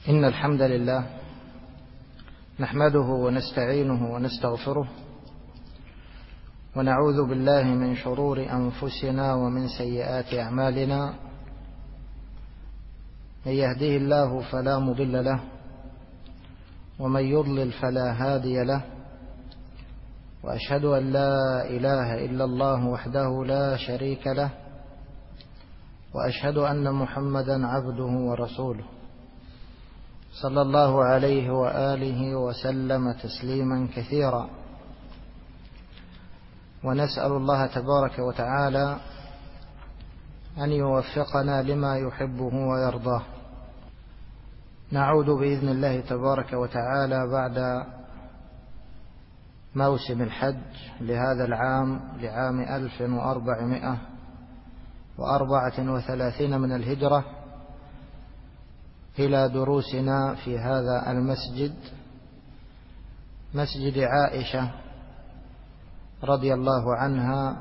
إن الحمد لله نحمده ونستعينه ونستغفره ونعوذ بالله من شرور أنفسنا ومن سيئات أعمالنا. من يهديه الله فلا مضل له ومن يضلل فلا هادي له، وأشهد أن لا إله إلا الله وحده لا شريك له، وأشهد أن محمدا عبده ورسوله صلى الله عليه وآله وسلم تسليما كثيرا. ونسأل الله تبارك وتعالى أن يوفقنا لما يحبه ويرضاه. نعود بإذن الله تبارك وتعالى بعد موسم الحج لهذا العام، لعام 1434 من الهجرة، إلى دروسنا في هذا المسجد، مسجد عائشة رضي الله عنها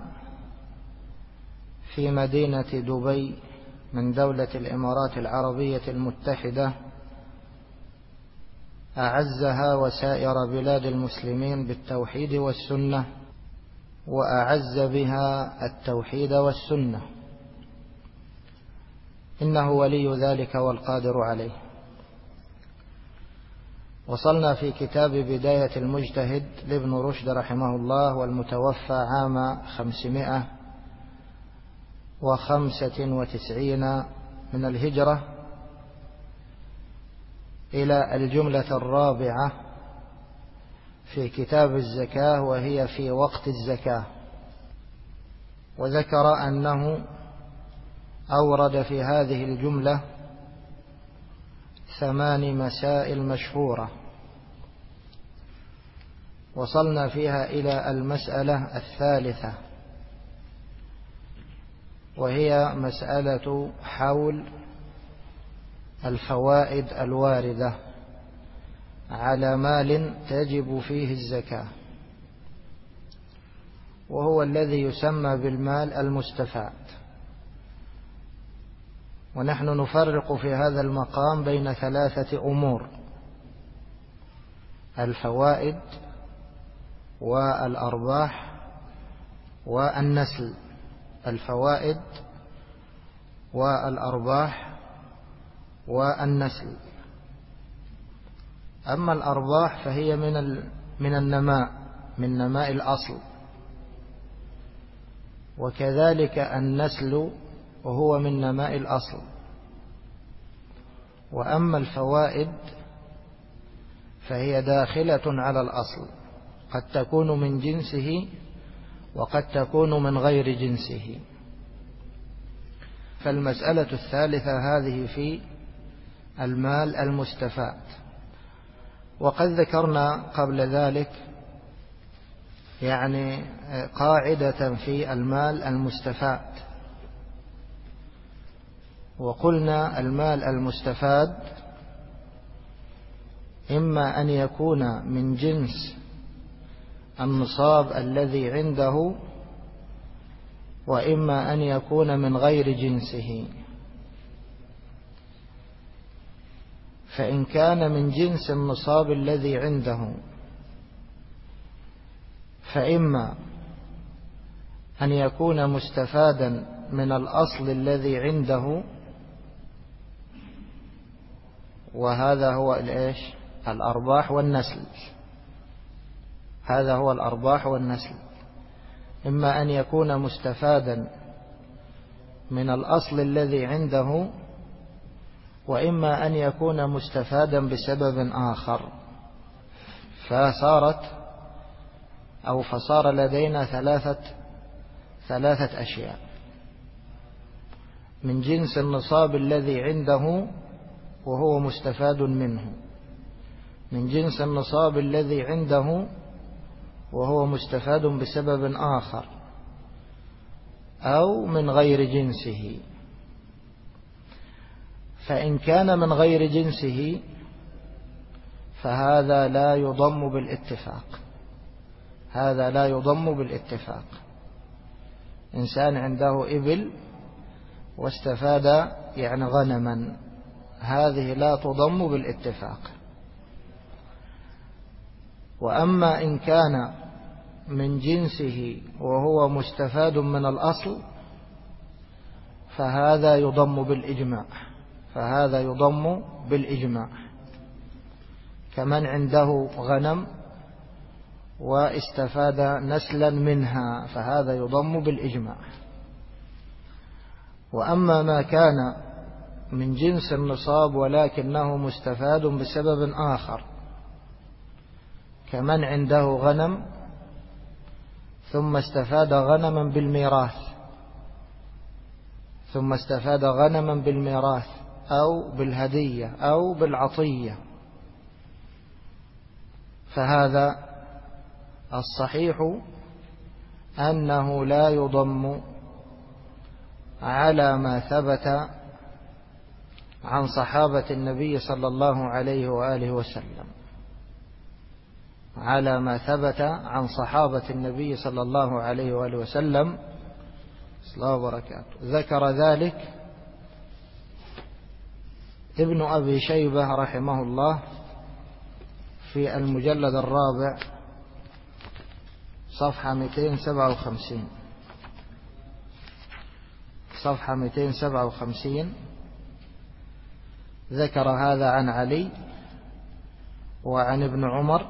في مدينة دبي من دولة الإمارات العربية المتحدة، أعزها وسائر بلاد المسلمين بالتوحيد والسنة، وأعز بها التوحيد والسنة، إنه ولي ذلك والقادر عليه. وصلنا في كتاب بداية المجتهد لابن رشد رحمه الله، والمتوفى عام 595 من الهجرة، إلى الجملة الرابعة في كتاب الزكاة، وهي في وقت الزكاة. وذكر أنه أورد في هذه الجملة 8 مسائل مشهورة، وصلنا فيها إلى المسألة الثالثة، وهي مسألة حول الفوائد الواردة على مال تجب فيه الزكاة، وهو الذي يسمى بالمال المستفاد. ونحن نفرق في هذا المقام بين 3 أمور: الفوائد والأرباح والنسل. الفوائد والأرباح والنسل. أما الأرباح فهي من النماء، من نماء الأصل، وكذلك النسل وهو من نماء الأصل. وأما الفوائد فهي داخلة على الأصل، قد تكون من جنسه وقد تكون من غير جنسه. فالمسألة الثالثة هذه في المال المستفاد. وقد ذكرنا قبل ذلك قاعدة في المال المستفاد، وقلنا المال المستفاد إما أن يكون من جنس النصاب الذي عنده، وإما أن يكون من غير جنسه. فإن كان من جنس النصاب الذي عنده فإما أن يكون مستفادا من الأصل الذي عنده، وهذا هو الأرباح والنسل. هذا هو الأرباح والنسل. إما أن يكون مستفادا من الأصل الذي عنده، وإما أن يكون مستفادا بسبب آخر. فصار لدينا ثلاثة أشياء: من جنس النصاب الذي عنده وهو مستفاد منه، من جنس النصاب الذي عنده وهو مستفاد بسبب آخر، أو من غير جنسه. فإن كان من غير جنسه فهذا لا يضم بالاتفاق. هذا لا يضم بالاتفاق. إنسان عنده إبل واستفاد غنما، هذه لا تضم بالاتفاق. وأما إن كان من جنسه وهو مستفاد من الأصل فهذا يضم بالإجماع، كمن عنده غنم واستفاد نسلا منها، فهذا يضم بالإجماع. وأما ما كان من جنس النصاب ولكنه مستفاد بسبب آخر، كمن عنده غنم ثم استفاد غنما بالميراث أو بالهدية أو بالعطية، فهذا الصحيح أنه لا يضم على ما ثبت عن صحابة النبي صلى الله عليه وآله وسلم، على ما ثبت عن صحابة النبي صلى الله عليه وآله وسلم. الله وبركاته. ذكر ذلك ابن أبي شيبة رحمه الله في المجلد الرابع صفحة 257 ذكر هذا عن علي وعن ابن عمر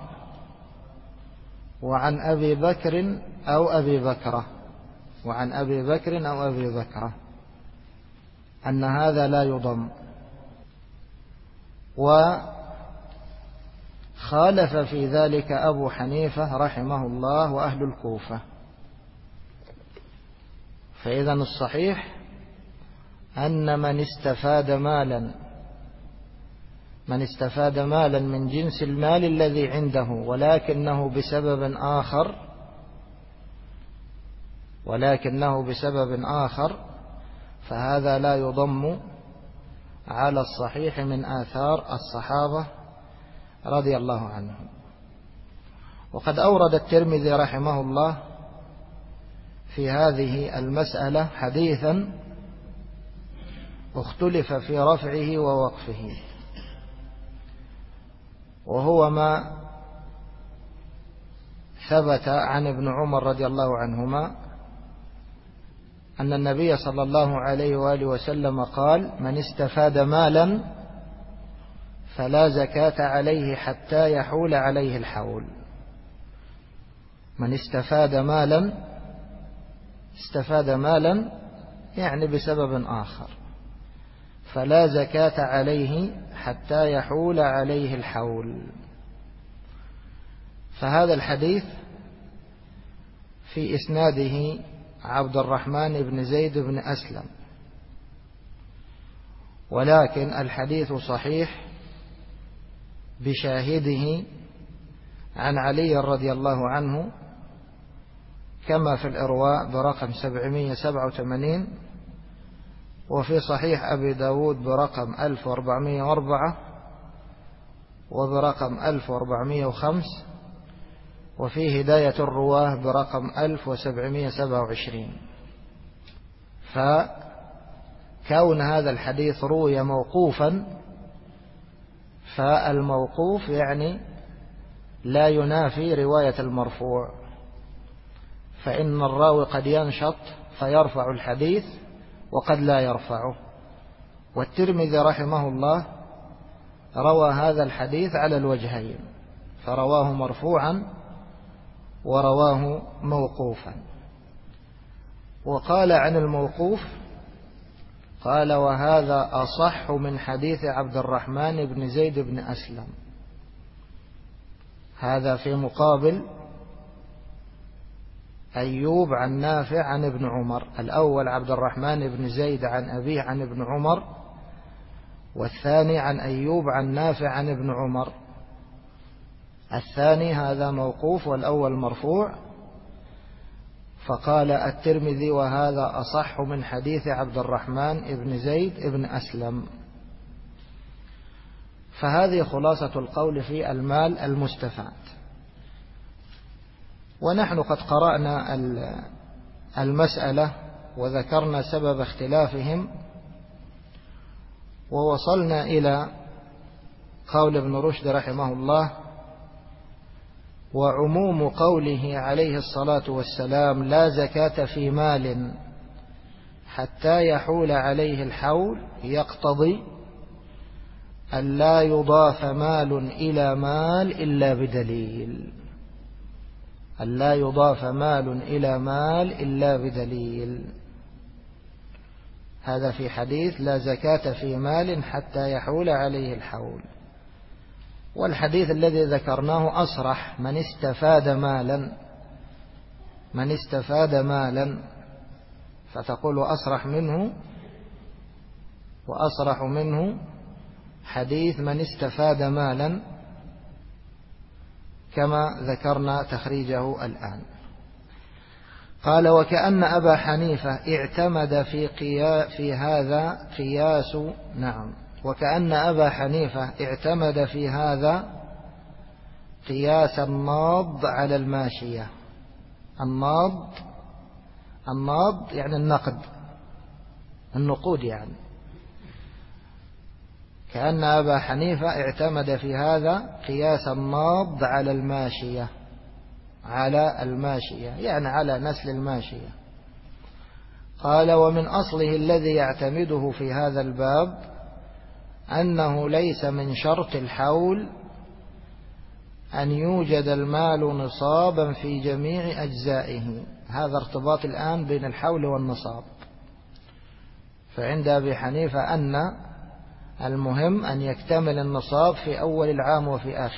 وعن أبي بكر أو أبي بكرة أن هذا لا يضم. وخالف في ذلك أبو حنيفة رحمه الله وأهل الكوفة. فإذا الصحيح أن من استفاد مالا من جنس المال الذي عنده ولكنه بسبب آخر فهذا لا يضم على الصحيح من آثار الصحابة رضي الله عنهم. وقد أورد الترمذي رحمه الله في هذه المسألة حديثا اختلف في رفعه ووقفه، وهو ما ثبت عن ابن عمر رضي الله عنهما أن النبي صلى الله عليه وآله وسلم قال: من استفاد مالا فلا زكاة عليه حتى يحول عليه الحول. من استفاد مالا يعني بسبب آخر، فلا زكاة عليه حتى يحول عليه الحول. فهذا الحديث في إسناده عبد الرحمن بن زيد بن أسلم، ولكن الحديث صحيح بشاهده عن علي رضي الله عنه كما في الإرواء برقم 787، وفي صحيح أبي داود برقم 1404 وبرقم 1405، وفي هداية الرواه برقم 1727. فكون هذا الحديث روي موقوفا، فالموقوف يعني لا ينافي رواية المرفوع، فإن الراوي قد ينشط فيرفع الحديث وقد لا يرفعه. والترمذي رحمه الله روى هذا الحديث على الوجهين، فرواه مرفوعا ورواه موقوفا. وقال عن الموقوف قال: وهذا أصح من حديث عبد الرحمن بن زيد بن أسلم. هذا في مقابل أيوب عن نافع عن ابن عمر. الأول عبد الرحمن بن زيد عن أبيه عن ابن عمر، والثاني عن أيوب عن نافع عن ابن عمر. الثاني هذا موقوف والأول مرفوع. فقال الترمذي: وهذا أصح من حديث عبد الرحمن بن زيد بن أسلم. فهذه خلاصة القول في المال المستفاد. ونحن قد قرأنا المسألة وذكرنا سبب اختلافهم، ووصلنا إلى قول ابن رشد رحمه الله: وعموم قوله عليه الصلاة والسلام لا زكاة في مال حتى يحول عليه الحول يقتضي أن لا يضاف مال إلى مال إلا بدليل، أن لا يضاف مال إلى مال إلا بدليل. هذا في حديث لا زكاة في مال حتى يحول عليه الحول. والحديث الذي ذكرناه أصرح: من استفاد مالا، فتقول وأصرح منه حديث من استفاد مالا، كما ذكرنا تخريجه الآن. قال: وكأن أبا حنيفة اعتمد في هذا قياس وكأن أبا حنيفة اعتمد في هذا قياس الناض على الماشية. الناض يعني النقود يعني. كأن أبا حنيفة اعتمد في هذا قياس الناض على الماشية، يعني على نسل الماشية. قال: ومن أصله الذي يعتمده في هذا الباب أنه ليس من شرط الحول أن يوجد المال نصابا في جميع أجزائه. هذا ارتباط الآن بين الحول والنصاب. فعند أبي حنيفة أن المهم أن يكتمل النصاب في أول العام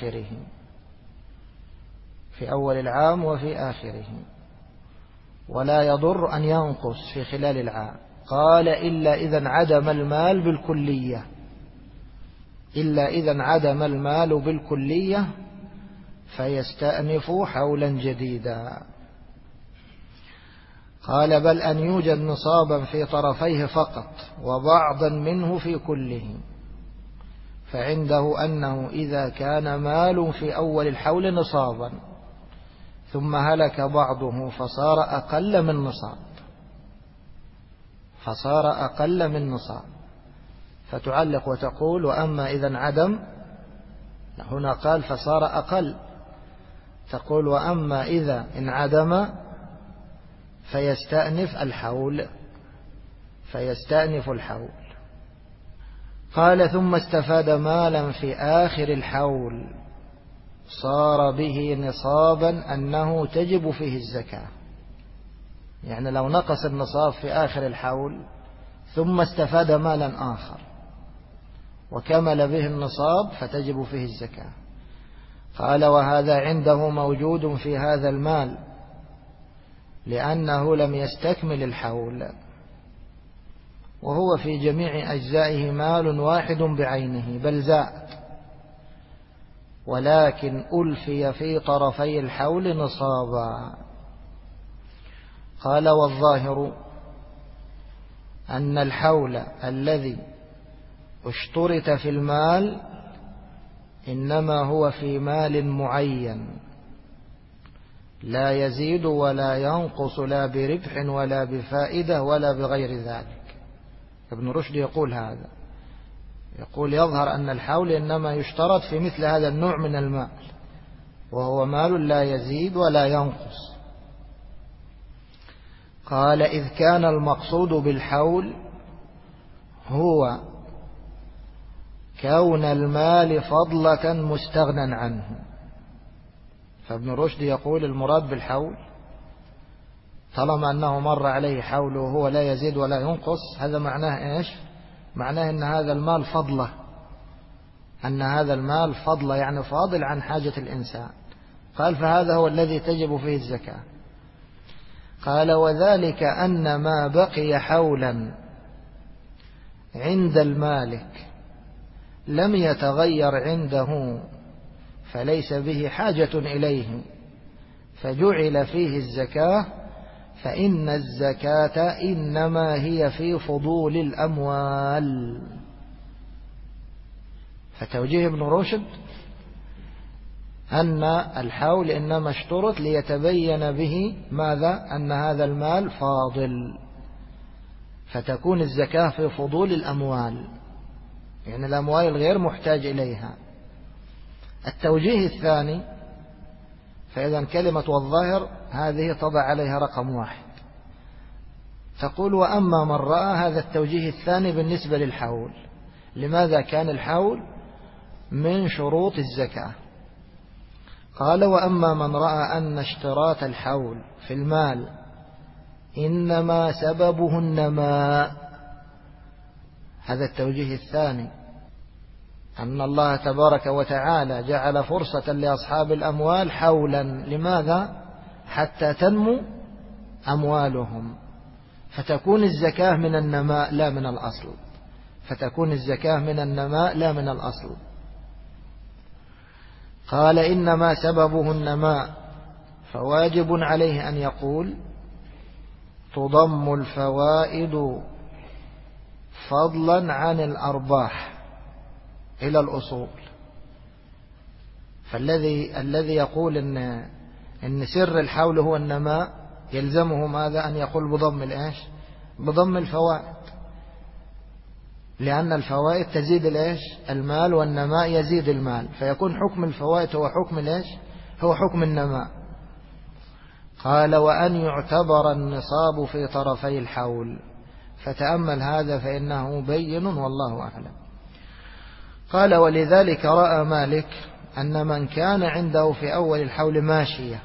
وفي آخره، ولا يضر أن ينقص في خلال العام. قال: إلا إذا انعدم المال بالكلية فيستأنف حولا جديدا. قال: بل أن يوجد نصابا في طرفيه فقط وبعضا منه في كله، فعنده أنه إذا كان مال في أول الحول نصابا ثم هلك بعضه فصار أقل من نصاب، فتعلق وتقول: وأما إذا انعدم، هنا قال فصار أقل، تقول: وأما إذا انعدم فيستأنف الحول. قال: ثم استفاد مالا في آخر الحول صار به نصابا أنه تجب فيه الزكاة. يعني لو نقص النصاب في آخر الحول ثم استفاد مالا آخر وكمل به النصاب فتجب فيه الزكاة. قال: وهذا عنده موجود في هذا المال لأنه لم يستكمل الحول، وهو في جميع أجزائه مال واحد بعينه بل زاد، ولكن ألفي في طرفي الحول نصابا. قال: والظاهر أن الحول الذي اشترط في المال إنما هو في مال معين لا يزيد ولا ينقص، لا بربح ولا بفائدة ولا بغير ذلك. ابن رشد يقول هذا، يقول: يظهر أن الحول إنما يشترط في مثل هذا النوع من المال، وهو مال لا يزيد ولا ينقص. قال: إذ كان المقصود بالحول هو كون المال فضلة مستغنى عنه. فابن رشد يقول: المراد بالحول طالما أنه مر عليه حول وهو لا يزيد ولا ينقص، هذا معناه إيش؟ معناه أن هذا المال فضلة، يعني فاضل عن حاجة الإنسان. قال: فهذا هو الذي تجب فيه الزكاة. قال: وذلك أن ما بقي حولا عند المالك لم يتغير عنده فليس به حاجة إليه فجعل فيه الزكاة، فإن الزكاة إنما هي في فضول الأموال. فتوجيه ابن رشد أن الحول إنما اشترط ليتبين به ماذا؟ أن هذا المال فاضل، فتكون الزكاة في فضول الأموال يعني الأموال غير محتاج إليها. التوجيه الثاني، فإذا كلمة والظاهر هذه تضع عليها رقم 1، تقول وأما من رأى، هذا التوجيه الثاني بالنسبة للحول. لماذا كان الحول من شروط الزكاة؟ قال وأما من رأى أن اشتراط الحول في المال إنما سببه النماء، هذا التوجيه الثاني، أن الله تبارك وتعالى جعل فرصة لأصحاب الأموال حولا. لماذا؟ حتى تنمو أموالهم، فتكون الزكاة من النماء لا من الأصل، فتكون الزكاة من النماء لا من الأصل. قال إنما سببه النماء، فواجب عليه أن يقول تضم الفوائد فضلا عن الأرباح إلى الأصول. فالذي يقول إن سر الحول هو النماء يلزمه ماذا؟ أن يقول بضم الإيش؟ بضم الفوائد، لأن الفوائد تزيد الإيش؟ المال، والنماء يزيد المال، فيكون حكم الفوائد هو حكم الإيش؟ هو حكم النماء. قال وأن يعتبر النصاب في طرفي الحول، فتأمل هذا فإنه بين والله أعلم. قال ولذلك رأى مالك أن من كان عنده في أول الحول ماشية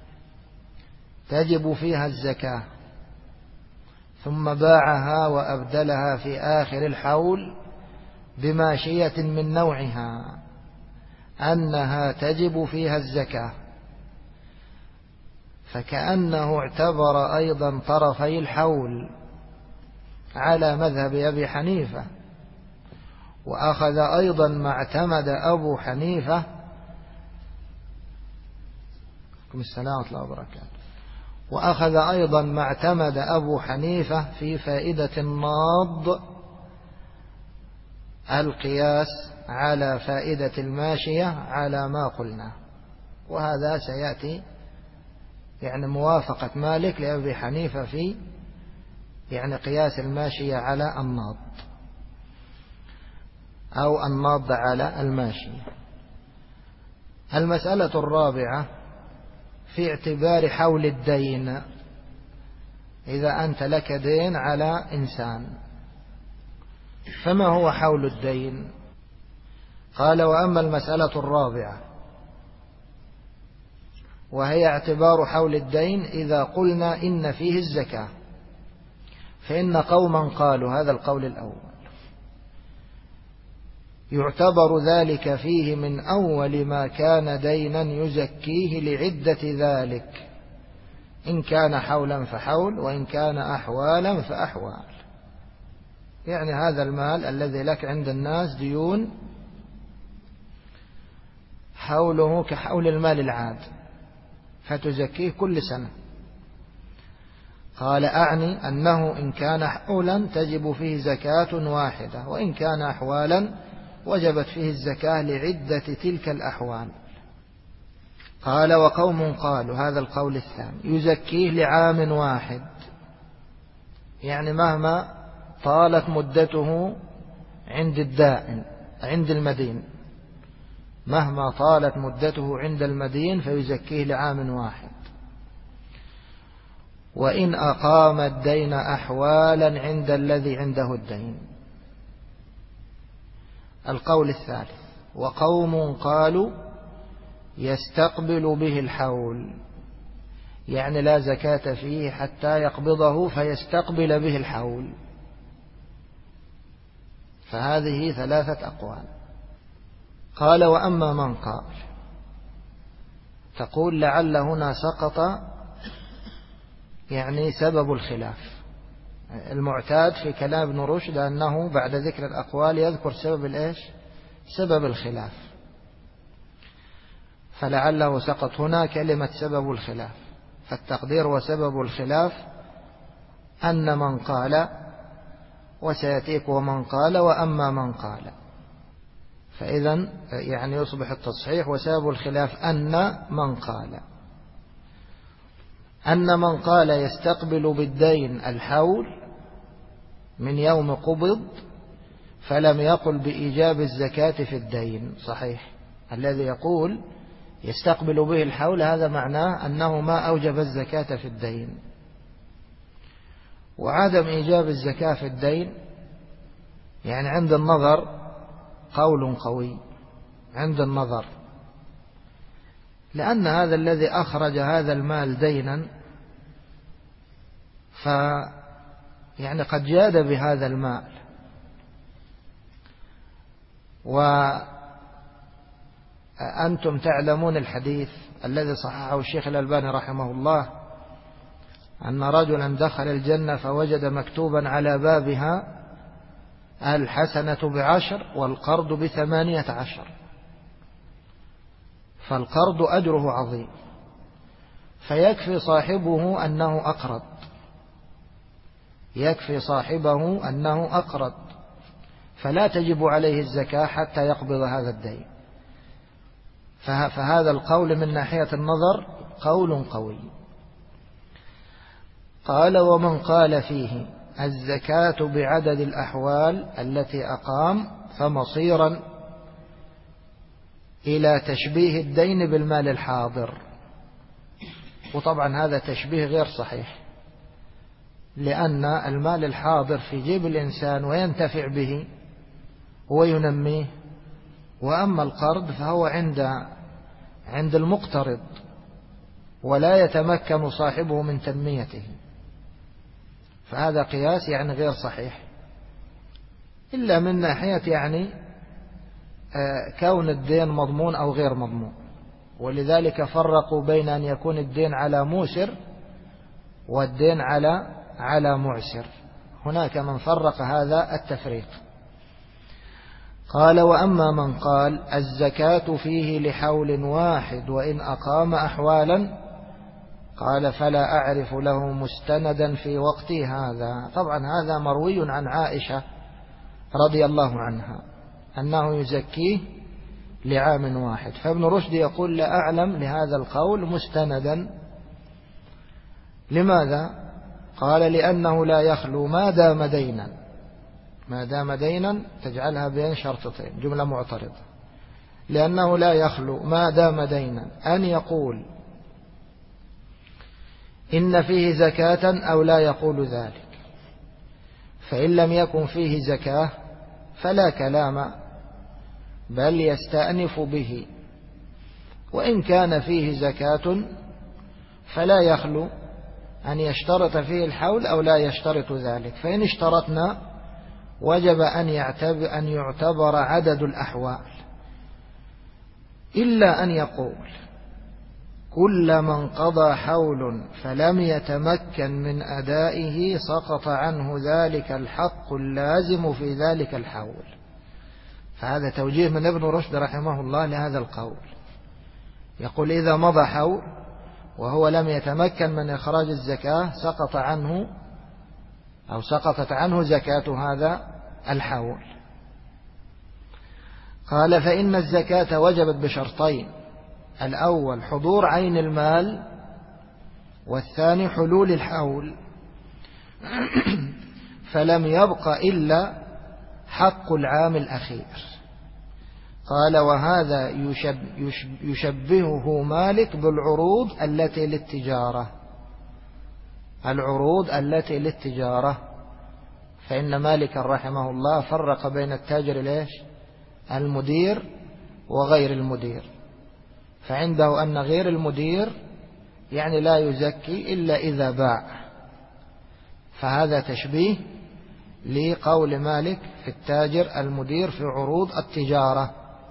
تجب فيها الزكاة، ثم باعها وأبدلها في آخر الحول بماشية من نوعها، أنها تجب فيها الزكاة، فكأنه اعتبر أيضا طرفي الحول على مذهب أبي حنيفة، وأخذ أيضا ما اعتمد أبو حنيفة وأخذ أيضا ما اعتمد أبو حنيفة في فائدة الناض، القياس على فائدة الماشية على ما قلنا. وهذا سيأتي يعني موافقة مالك لأبي حنيفة في يعني قياس الماشية على الناض أو الناض على الماشية. المسألة الرابعة في اعتبار حول الدين. إذا أنت لك دين على إنسان، فما هو حول الدين؟ قال وأما المسألة الرابعة وهي اعتبار حول الدين إذا قلنا إن فيه الزكاة، فإن قوما قالوا، هذا القول الأول، يعتبر ذلك فيه من أول ما كان دينا يزكيه لعدة ذلك، إن كان حولا فحول، وإن كان أحوالا فأحوال. يعني هذا المال الذي لك عند الناس ديون حوله كحول المال العاد، فتزكيه كل سنة. قال أعني أنه إن كان حولا تجب فيه زكاة واحدة، وإن كان أحوالا وجبت فيه الزكاة لعدة تلك الأحوال. قال وقوم قالوا، هذا القول الثاني، يزكيه لعام واحد، يعني مهما طالت مدته عند الدائن عند المدين، مهما طالت مدته عند المدين فيزكيه لعام واحد. وإن أقام الدين أحوالا عند الذي عنده الدين. القول الثالث، وقوم قالوا يستقبل به الحول، يعني لا زكاة فيه حتى يقبضه فيستقبل به الحول. فهذه ثلاثة أقوال. قال وأما من قال، تقول لعل هنا سقط يعني سبب الخلاف. المعتاد في كلام ابن رشد أنه بعد ذكر الأقوال يذكر سبب الإيش؟ سبب الخلاف، فلعله سقط هنا كلمة سبب الخلاف، فالتقدير وسبب الخلاف أن من قال، وسيأتيك ومن قال وأما من قال. فإذا يعني يصبح التصحيح وسبب الخلاف أن من قال، أن من قال يستقبل بالدين الحول من يوم قبض، فلم يقل بإيجاب الزكاة في الدين. صحيح، الذي يقول يستقبل به الحول هذا معناه أنه ما أوجب الزكاة في الدين. وعدم إيجاب الزكاة في الدين يعني عند النظر قول قوي، عند النظر، لأن هذا الذي أخرج هذا المال دينا يعني قد جاد بهذا المال. وأنتم تعلمون الحديث الذي صححه الشيخ الألباني رحمه الله، أن رجلا دخل الجنة فوجد مكتوبا على بابها الحسنة ب10 والقرض ب18، فالقرض أجره عظيم، فيكفي صاحبه أنه أقرض، يكفي صاحبه أنه أقرض، فلا تجب عليه الزكاة حتى يقبض هذا الدين. فهذا القول من ناحية النظر قول قوي. قال: ومن قال فيه الزكاة بعدد الأحوال التي أقام فمصيرا إلى تشبيه الدين بالمال الحاضر. وطبعا هذا تشبيه غير صحيح، لأن المال الحاضر في جيب الإنسان وينتفع به وينميه، وأما القرض فهو عند المقترض ولا يتمكن صاحبه من تنميته، فهذا قياس يعني غير صحيح، إلا من ناحية يعني كون الدين مضمون أو غير مضمون. ولذلك فرقوا بين أن يكون الدين على موسر والدين على معسر، هناك من فرق هذا التفريق. قال: وأما من قال الزكاة فيه لحول واحد وإن أقام أحوالا، قال: فلا أعرف له مستندا في وقتي هذا. طبعا هذا مروي عن عائشة رضي الله عنها أنه يزكيه لعام واحد، فابن رشد يقول: لا أعلم لهذا القول مستندا. لماذا؟ قال: لأنه لا يخلو ما دام دينا، ما دام دينا تجعلها بين شرطتين، جملة معترضة، لأنه لا يخلو ما دام دينا أن يقول إن فيه زكاة أو لا يقول ذلك، فإن لم يكن فيه زكاة فلا كلام، بل يستأنف به، وإن كان فيه زكاة فلا يخلو أن يشترط فيه الحول أو لا يشترط ذلك، فإن اشترطنا وجب أن يعتبر عدد الأحوال، إلا أن يقول كل من قضى حول فلم يتمكن من أدائه سقط عنه ذلك الحق اللازم في ذلك الحول. فهذا توجيه من ابن رشد رحمه الله لهذا القول، يقول إذا مضى حول وهو لم يتمكن من إخراج الزكاة سقط عنه أو سقطت عنه زكاة هذا الحول. قال: فإن الزكاة وجبت بشرطين: الأول حضور عين المال، والثاني حلول الحول، فلم يبق إلا حق العام الأخير. قال: وهذا يشبهه مالك بالعروض التي للتجارة، العروض التي للتجارة، فإن مالك رحمه الله فرق بين التاجر ليش المدير وغير المدير، فعنده أن غير المدير يعني لا يزكي إلا إذا باع، فهذا تشبيه لقول مالك في التاجر المدير في عروض التجارة.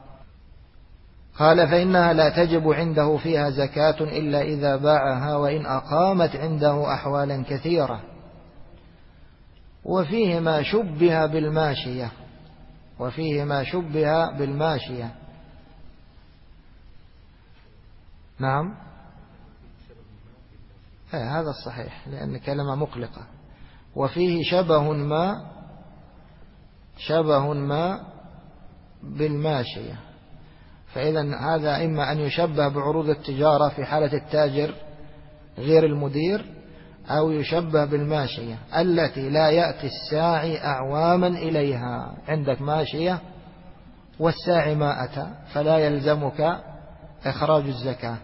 قال: فإنها لا تجب عنده فيها زكاة إلا إذا باعها وإن أقامت عنده أحوالا كثيرة. وفيه ما شبه بالماشية، وفيه ما شبه بالماشية. نعم، هذا الصحيح لأن كلمة مقلقة. وفيه شبه ما بالماشية، فإذا هذا إما أن يشبه بعروض التجارة في حالة التاجر غير المدير، أو يشبه بالماشية التي لا يأتي الساعي أعواما إليها. عندك ماشية والساعي ما أتى فلا يلزمك إخراج الزكاة.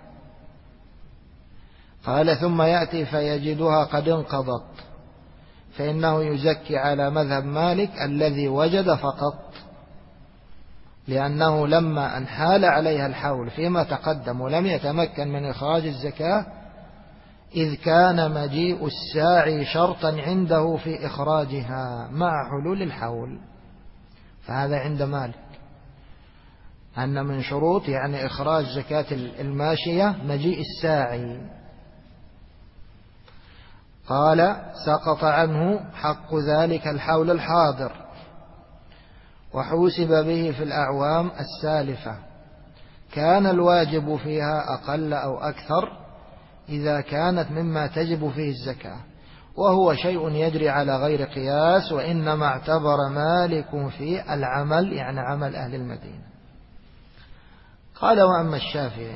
قال ثم يأتي فيجدها قد انقضت، فإنه يزكي على مذهب مالك الذي وجد فقط، لأنه لما أنحال عليها الحول فيما تقدم ولم يتمكن من إخراج الزكاة، إذ كان مجيء الساعي شرطا عنده في إخراجها مع حلول الحول. فهذا عند مالك أن من شروط يعني إخراج زكاة الماشية مجيء الساعي. قال سقط عنه حق ذلك الحول الحاضر، وحوسب به في الأعوام السالفة، كان الواجب فيها أقل أو أكثر إذا كانت مما تجب فيه الزكاة، وهو شيء يجري على غير قياس، وإنما اعتبر مالك في العمل يعني عمل أهل المدينة. قال وأما الشافعي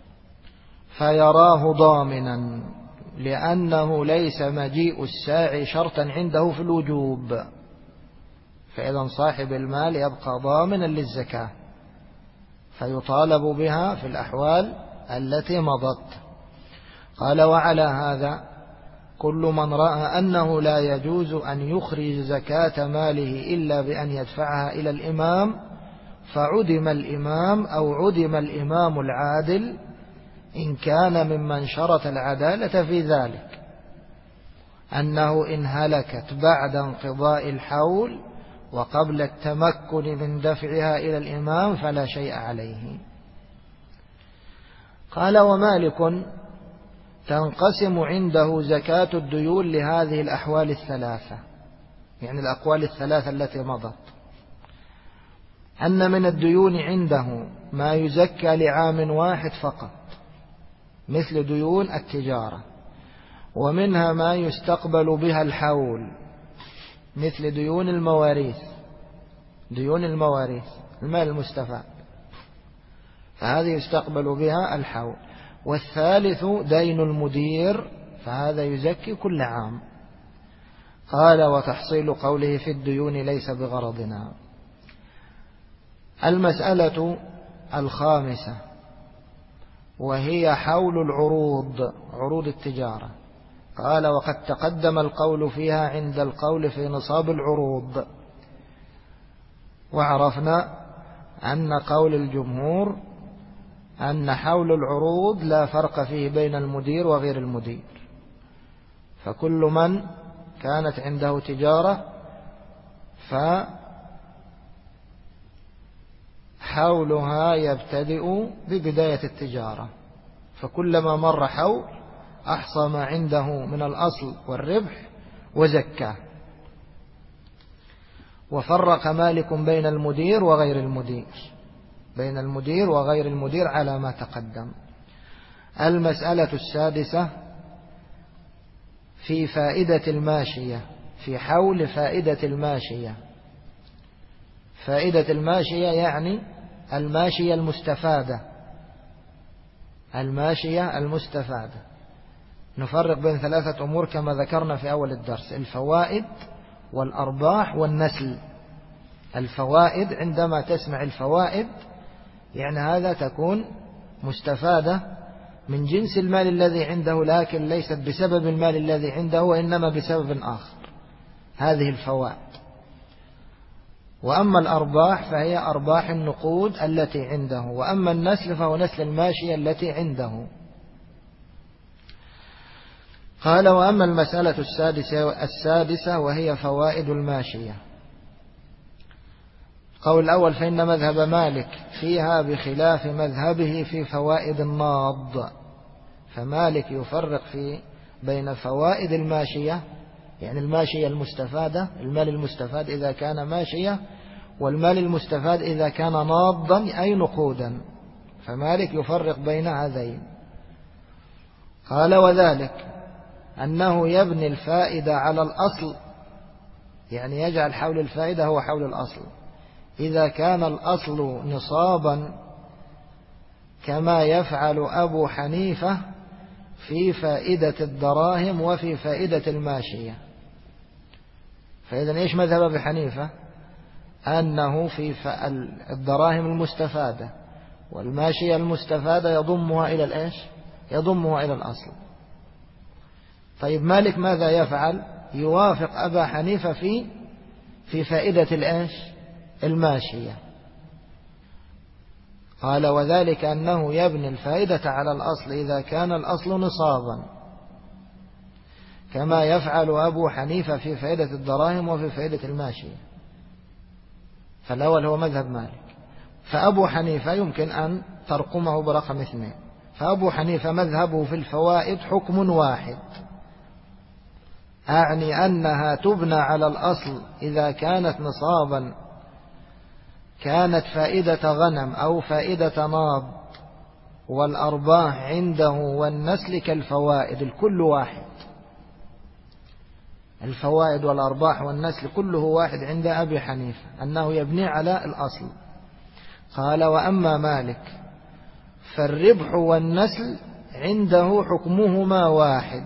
فيراه ضامنا، لأنه ليس مجيء الساعي شرطا عنده في الوجوب، فإذا صاحب المال يبقى ضامنا للزكاة فيطالب بها في الأحوال التي مضت. قال وعلى هذا كل من رأى أنه لا يجوز أن يخرج زكاة ماله إلا بأن يدفعها إلى الإمام، فعدم الإمام أو عدم الإمام العادل إن كان ممن شرط العدالة في ذلك، أنه إن هلكت بعد انقضاء الحول وقبل التمكن من دفعها إلى الإمام فلا شيء عليه. قال ومالك تنقسم عنده زكاة الديون لهذه الأحوال الثلاثة، يعني الأقوال الثلاثة التي مضت، أن من الديون عنده ما يزكى لعام واحد فقط مثل ديون التجارة، ومنها ما يستقبل بها الحول مثل ديون المواريث، ديون المواريث المال المستفاد، فهذه يستقبل بها الحول. والثالث دين المدير، فهذا يزكي كل عام. قال وتحصيل قوله في الديون ليس بغرضنا. المسألة الخامسة وهي حول العروض، عروض التجارة. قال وقد تقدم القول فيها عند القول في نصاب العروض، وعرفنا أن قول الجمهور أن حول العروض لا فرق فيه بين المدير وغير المدير، فكل من كانت عنده تجارة فحولها يبتدئ ببداية التجارة، فكلما مر حول أحصى ما عنده من الأصل والربح وزكاه. وفرق مالك بين المدير وغير المدير، بين المدير وغير المدير على ما تقدم. المسألة السادسة في فائدة الماشية، في حول فائدة الماشية. فائدة الماشية يعني الماشية المستفادة، الماشية المستفادة. نفرق بين ثلاثة أمور كما ذكرنا في أول الدرس: الفوائد والأرباح والنسل. الفوائد عندما تسمع الفوائد يعني هذا تكون مستفادة من جنس المال الذي عنده، لكن ليست بسبب المال الذي عنده وإنما بسبب آخر، هذه الفوائد. وأما الأرباح فهي أرباح النقود التي عنده، وأما النسل فهو نسل الماشية التي عنده. قال وأما المسألة السادسة وهي فوائد الماشية. قول الأول فإن مذهب مالك فيها بخلاف مذهبه في فوائد الناض، فمالك يفرق بين فوائد الماشية، يعني الماشية المستفادة، المال المستفاد إذا كان ماشية، والمال المستفاد إذا كان ناضا أي نقودا، فمالك يفرق بين هذين. قال وذلك أنه يبني الفائدة على الأصل، يعني يجعل حول الفائدة هو حول الأصل، إذا كان الأصل نصابا كما يفعل أبو حنيفة في فائدة الدراهم وفي فائدة الماشية. فإذا إيش مذهب أبي حنيفة؟ أنه في الدراهم المستفادة والماشية المستفادة يضمها إلى الإيش؟ يضمها إلى الأصل. طيب مالك ماذا يفعل؟ يوافق أبا حنيفة في فائدة الإيش؟ الماشية. قال وذلك أنه يبني الفائدة على الأصل إذا كان الأصل نصابا، كما يفعل أبو حنيفة في فائدة الدراهم وفي فائدة الماشية. فالأول هو مذهب مالك. فأبو حنيفة يمكن أن ترقمه برقم 2. فأبو حنيفة مذهبه في الفوائد حكم واحد، أعني أنها تبنى على الأصل إذا كانت نصابا، كانت فائدة غنم أو فائدة ناض، والأرباح عنده والنسل كالفوائد، الكل واحد. الفوائد والأرباح والنسل كله واحد عند أبي حنيفة، أنه يبني على الأصل. قال وأما مالك فالربح والنسل عنده حكمهما واحد،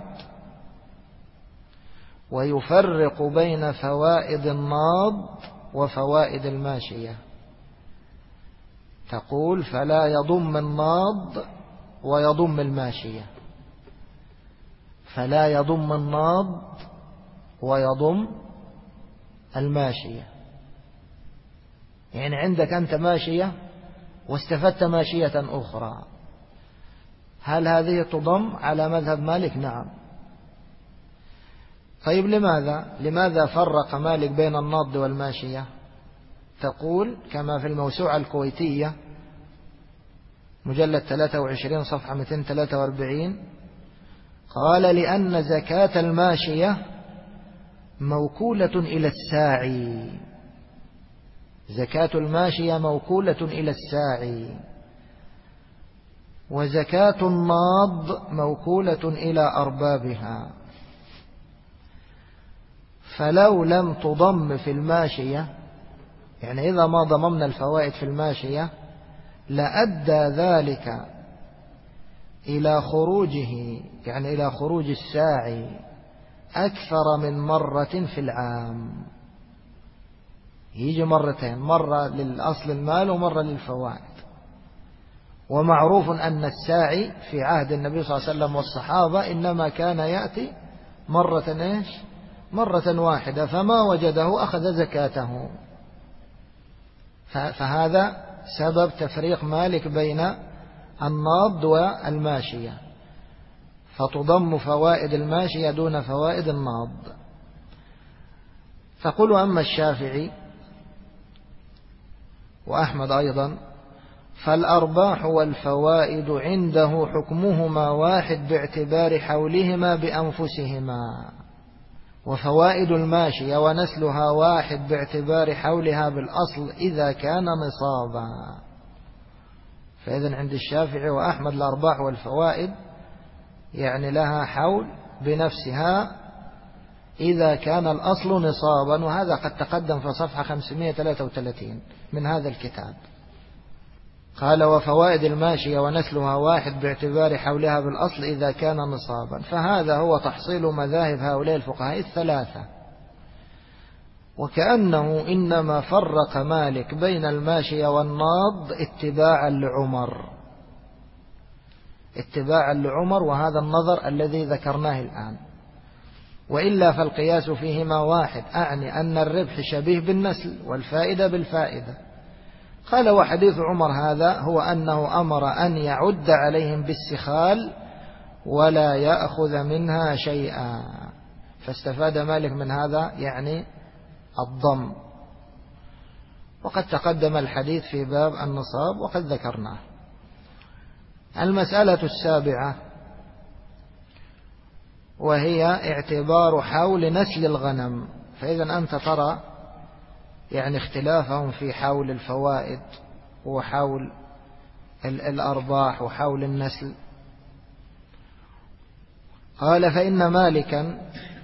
ويفرق بين فوائد الناض وفوائد الماشية. تقول فلا يضم الناض ويضم الماشية، فلا يضم الناض ويضم الماشية. يعني عندك أنت ماشية واستفدت ماشية أخرى، هل هذه تضم على مذهب مالك؟ نعم. طيب لماذا فرق مالك بين الناض والماشية؟ تقول كما في الموسوعة الكويتية مجلد 23 صفحة 243، قال لأن زكاة الماشية موكولة إلى الساعي، زكاة الماشية موكولة إلى الساعي، وزكاة الناض موكولة إلى أربابها. فلو لم تضم في الماشية، يعني إذا ما ضممنا الفوائد في الماشية لأدى ذلك إلى خروجه، يعني إلى خروج الساعي أكثر من مرة في العام. يجي مرتين، مرة للأصل المال ومرة للفوائد. ومعروف أن الساعي في عهد النبي صلى الله عليه وسلم والصحابة إنما كان يأتي مرة واحدة، فما وجده أخذ زكاته. فهذا سبب تفريق مالك بين الناض والماشية، فتضم فوائد الماشية دون فوائد الناض. تقول أما الشافعي وأحمد أيضا فالأرباح والفوائد عنده حكمهما واحد باعتبار حولهما بأنفسهما، وفوائد الماشية ونسلها واحد باعتبار حولها بالأصل إذا كان نصابا. فإذن عند الشافعي وأحمد الأرباح والفوائد يعني لها حول بنفسها إذا كان الأصل نصابا، وهذا قد تقدم في صفحة 533 من هذا الكتاب. قال وفوائد الماشية ونسلها واحد باعتبار حولها بالأصل إذا كان نصابا. فهذا هو تحصيل مذاهب هؤلاء الفقهاء الثلاثة. وكأنه إنما فرق مالك بين الماشية والناض اتباعا لعمر، وهذا النظر الذي ذكرناه الآن. وإلا فالقياس فيهما واحد، أعني أن الربح شبيه بالنسل والفائدة بالفائدة. قال وحديث عمر هذا هو أنه أمر أن يعد عليهم بالسخال ولا يأخذ منها شيئا، فاستفاد مالك من هذا يعني الضم. وقد تقدم الحديث في باب النصاب وقد ذكرناه. المسألة السابعة وهي اعتبار حول نسل الغنم. فإذا أنت ترى يعني اختلافهم في حول الفوائد وحول الأرباح وحول النسل. قال فإن مالكا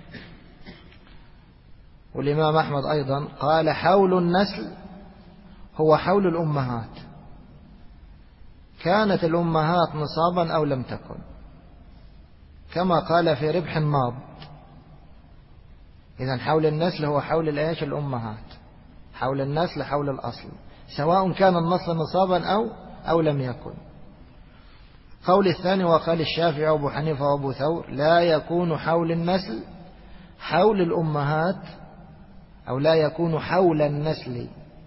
والإمام أحمد أيضا قال حول النسل هو حول الأمهات، كانت الأمهات نصابا أو لم تكن. كما قال في ربح الناض. إذن حول النسل هو حول الإيش الأمهات، حول النسل حول الأصل، سواء كان النصل نصابا أو لم يكن. قول الثاني وقال الشافعي وأبو حنيفة وأبو ثور لا يكون حول النسل حول الأمهات، أو لا يكون حول النسل،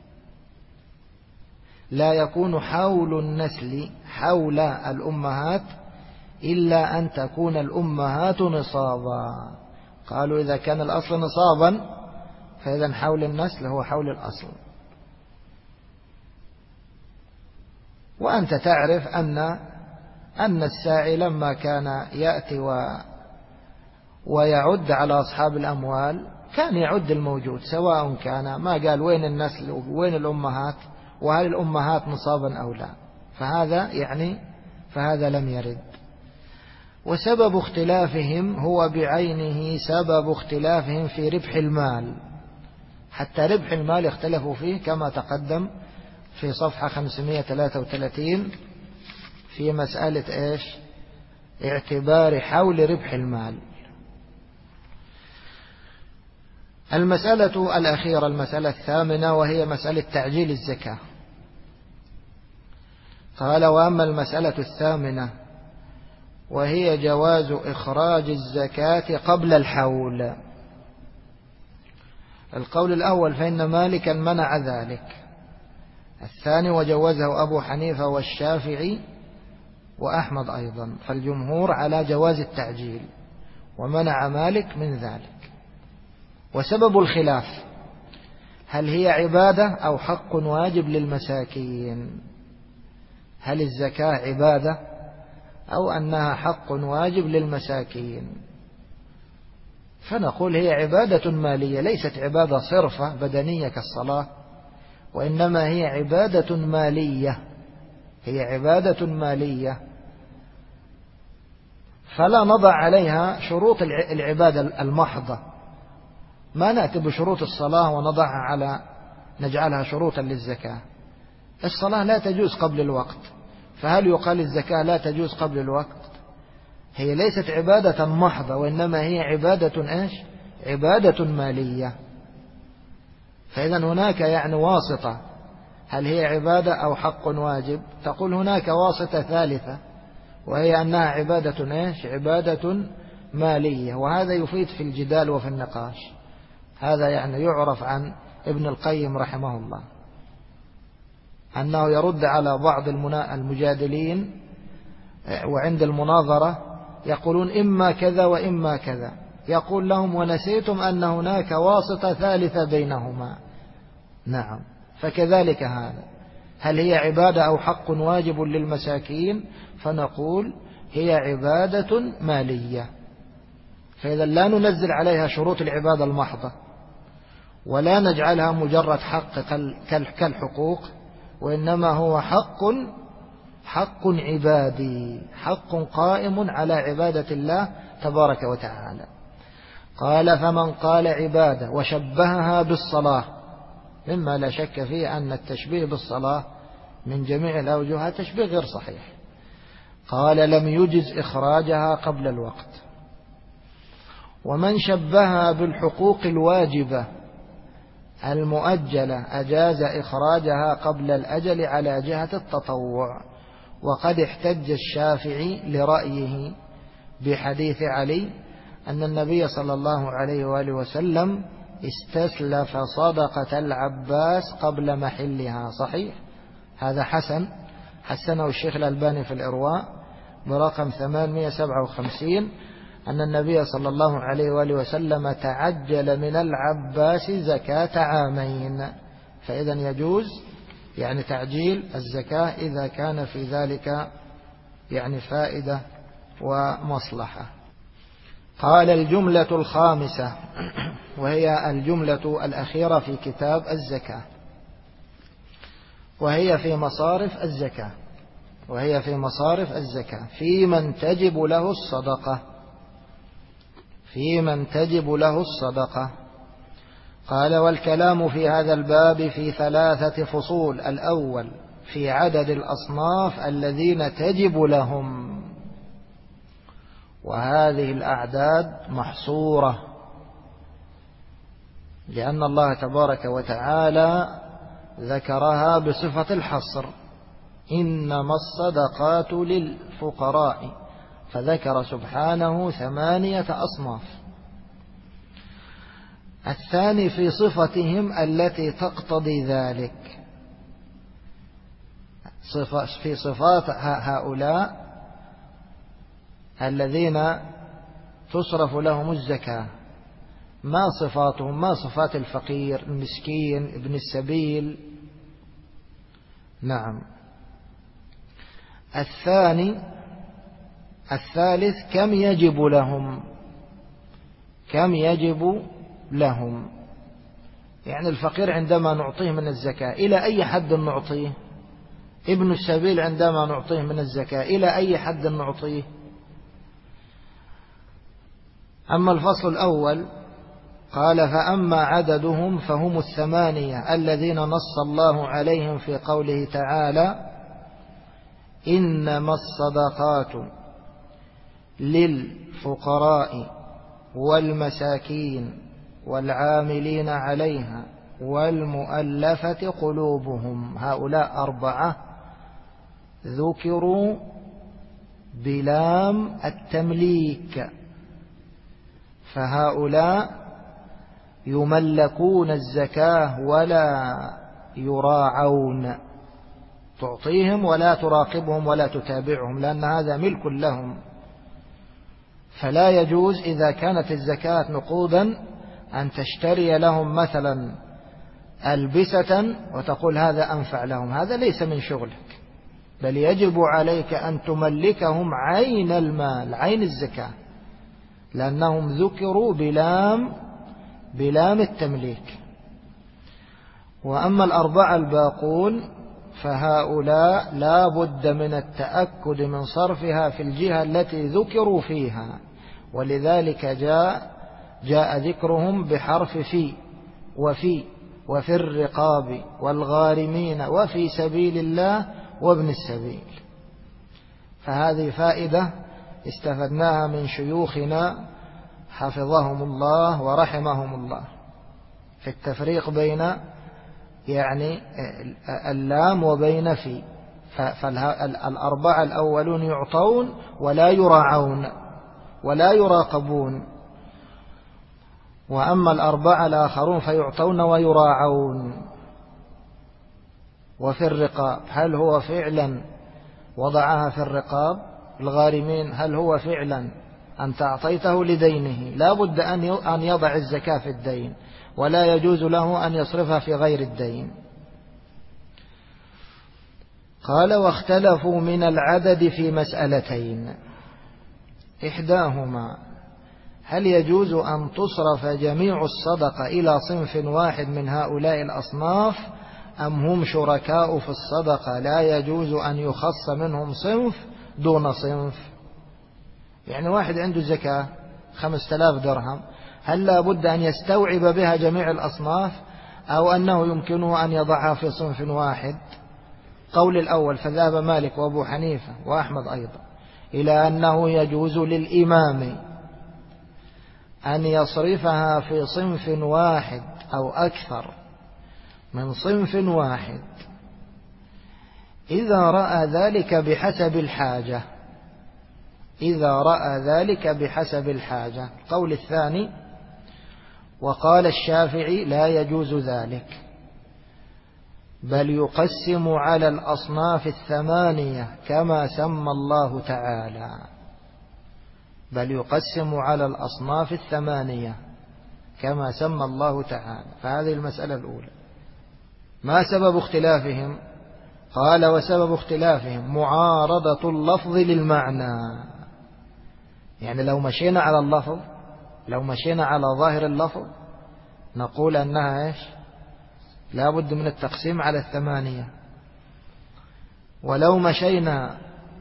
لا يكون حول النسل حول الأمهات إلا أن تكون الأمهات نصابا. قالوا إذا كان الأصل نصابا فإذا حول النسل هو حول الأصل. وأنت تعرف أن الساعي لما كان يأتي ويعد على أصحاب الأموال كان يعد الموجود، سواء كان ما قال وين النسل وين الأمهات وهل الأمهات نصابا أو لا، فهذا لم يرد. وسبب اختلافهم هو بعينه سبب اختلافهم في ربح المال، حتى ربح المال اختلفوا فيه كما تقدم في صفحة 533 في مسألة اعتبار حول ربح المال. المسألة الأخيرة، المسألة الثامنة، وهي مسألة تعجيل الزكاة. قال وأما المسألة الثامنة وهي جواز إخراج الزكاة قبل الحول. القول الأول فإن مالكا منع ذلك. الثاني وجوزه أبو حنيفة والشافعي وأحمد أيضا، فالجمهور على جواز التعجيل ومنع مالك من ذلك. وسبب الخلاف هل هي عبادة أو حق واجب للمساكين؟ هل الزكاة عبادة أو أنها حق واجب للمساكين؟ فنقول هي عبادة مالية، ليست عبادة صرفة بدنية كالصلاة، وإنما هي عبادة مالية، هي عبادة مالية، فلا نضع عليها شروط العبادة المحضة. ما نأتي بشروط الصلاة نجعلها شروطا للزكاة. الصلاة لا تجوز قبل الوقت، فهل يقال الزكاة لا تجوز قبل الوقت؟ هي ليست عبادة محضة، وإنما هي عبادة مالية. فإذا هناك واسطة، هل هي عبادة أو حق واجب؟ تقول هناك واسطة ثالثة، وهي أنها عبادة مالية. وهذا يفيد في الجدال وفي النقاش. هذا يعرف عن ابن القيم رحمه الله أنه يرد على بعض المجادلين، وعند المناظرة يقولون إما كذا وإما كذا، يقول لهم ونسيتم أن هناك واسطة ثالثة بينهما. نعم، فكذلك هذا، هل هي عبادة أو حق واجب للمساكين؟ فنقول هي عبادة مالية. فإذا لا ننزل عليها شروط العبادة المحضة، ولا نجعلها مجرد حق كالحقوق، وإنما هو حق عبادي، حق قائم على عبادة الله تبارك وتعالى. قال فمن قال عبادة وشبهها بالصلاة، مما لا شك فيه أن التشبيه بالصلاة من جميع الأوجه تشبيه غير صحيح. قال لم يجز إخراجها قبل الوقت. ومن شبهها بالحقوق الواجبة المؤجلة أجاز إخراجها قبل الأجل على جهة التطوع. وقد احتج الشافعي لرأيه بحديث علي أن النبي صلى الله عليه وآله وسلم استسلف صدقة العباس قبل محلها. صحيح، هذا حسنه الشيخ الألباني في الإرواء برقم 857، أن النبي صلى الله عليه وآله وسلم تعجل من العباس زكاة عامين. فإذا يجوز تعجيل الزكاة إذا كان في ذلك فائدة ومصلحة. قال الجملة الخامسة، وهي الجملة الأخيرة في كتاب الزكاة، وهي في مصارف الزكاة في من تجب له الصدقة. قال والكلام في هذا الباب في 3 فصول. الأول في عدد الأصناف الذين تجب لهم، وهذه الأعداد محصورة، لأن الله تبارك وتعالى ذكرها بصفة الحصر: إنما الصدقات للفقراء، فذكر سبحانه 8 أصناف. الثاني في صفتهم التي تقتضي ذلك، في صفات هؤلاء الذين تصرف لهم الزكاة، ما صفاتهم؟ ما صفات الفقير، المسكين، ابن السبيل؟ نعم. الثالث كم يجب لهم؟ كم يجب لهم؟ يعني الفقير عندما نعطيه من الزكاة إلى أي حد نعطيه؟ ابن السبيل عندما نعطيه من الزكاة إلى أي حد نعطيه؟ أما الفصل الأول قال: فأما عددهم فهم 8 الذين نص الله عليهم في قوله تعالى: إنما الصدقات للفقراء والمساكين والعاملين عليها والمؤلفة قلوبهم. هؤلاء 4 ذكروا بلام التمليك، فهؤلاء يملكون الزكاة ولا يراعون، تعطيهم ولا تراقبهم ولا تتابعهم، لأن هذا ملك لهم. فلا يجوز إذا كانت الزكاة نقودا أن تشتري لهم مثلا ألبسة وتقول هذا أنفع لهم، هذا ليس من شغلك، بل يجب عليك أن تملكهم عين المال، عين الزكاة، لأنهم ذكروا بلام التمليك. وأما 4 الباقون فهؤلاء لا بد من التأكد من صرفها في الجهة التي ذكروا فيها، ولذلك جاء ذكرهم بحرف في وفي الرقاب والغارمين وفي سبيل الله وابن السبيل. فهذه فائدة استفدناها من شيوخنا حفظهم الله ورحمهم الله في التفريق بين يعني اللام وبين في. فال4 الأولون يعطون ولا يراعون ولا يراقبون، وأما 4 الآخرون فيعطون ويراعون. وفي الرقاب، هل هو فعلا وضعها في الرقاب؟ الغارمين، هل هو فعلا أنت أعطيته لدينه؟ لا بد أن يضع الزكاة في الدين، ولا يجوز له أن يصرفها في غير الدين. قال: واختلفوا من العدد في مسألتين: إحداهما هل يجوز أن تصرف جميع الصدقة إلى صنف واحد من هؤلاء الأصناف، أم هم شركاء في الصدقة لا يجوز أن يخص منهم صنف دون صنف؟ يعني واحد عنده زكاة 5000 درهم، هل لا بد أن يستوعب بها جميع الأصناف، أو أنه يمكنه أن يضعها في صنف واحد؟ قول الأول فذهب مالك وأبو حنيفة وأحمد أيضا إلى أنه يجوز للإمام أن يصرفها في صنف واحد أو أكثر من صنف واحد إذا رأى ذلك بحسب الحاجة. إذا رأى ذلك بحسب الحاجة. القول الثاني: وقال الشافعي لا يجوز ذلك، بل يقسم على الأصناف 8 كما سمى الله تعالى. بل يقسم على الأصناف 8 كما سمى الله تعالى. فهذه المسألة الأولى. ما سبب اختلافهم؟ قال: وسبب اختلافهم معارضة اللفظ للمعنى. يعني لو مشينا على اللفظ، لو مشينا على ظاهر اللفظ نقول أنها إيش؟ لا بد من التقسيم على 8. ولو مشينا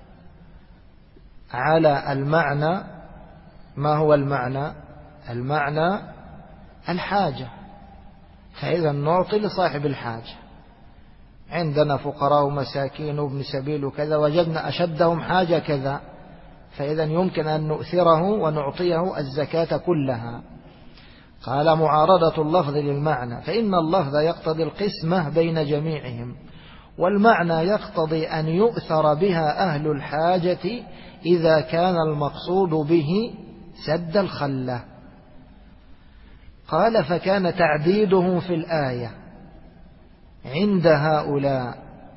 على المعنى، ما هو المعنى؟ المعنى الحاجة، فإذا نعطي لصاحب الحاجة. عندنا فقراء ومساكين وابن سبيل وكذا، وجدنا أشدهم حاجة كذا، فإذا يمكن أن نؤثره ونعطيه الزكاة كلها. قال معارضة اللفظ للمعنى، فإن اللفظ يقتضي القسمة بين جميعهم، والمعنى يقتضي أن يؤثر بها أهل الحاجة إذا كان المقصود به سد الخلة. قال فكان تعديده في الآية عند هؤلاء،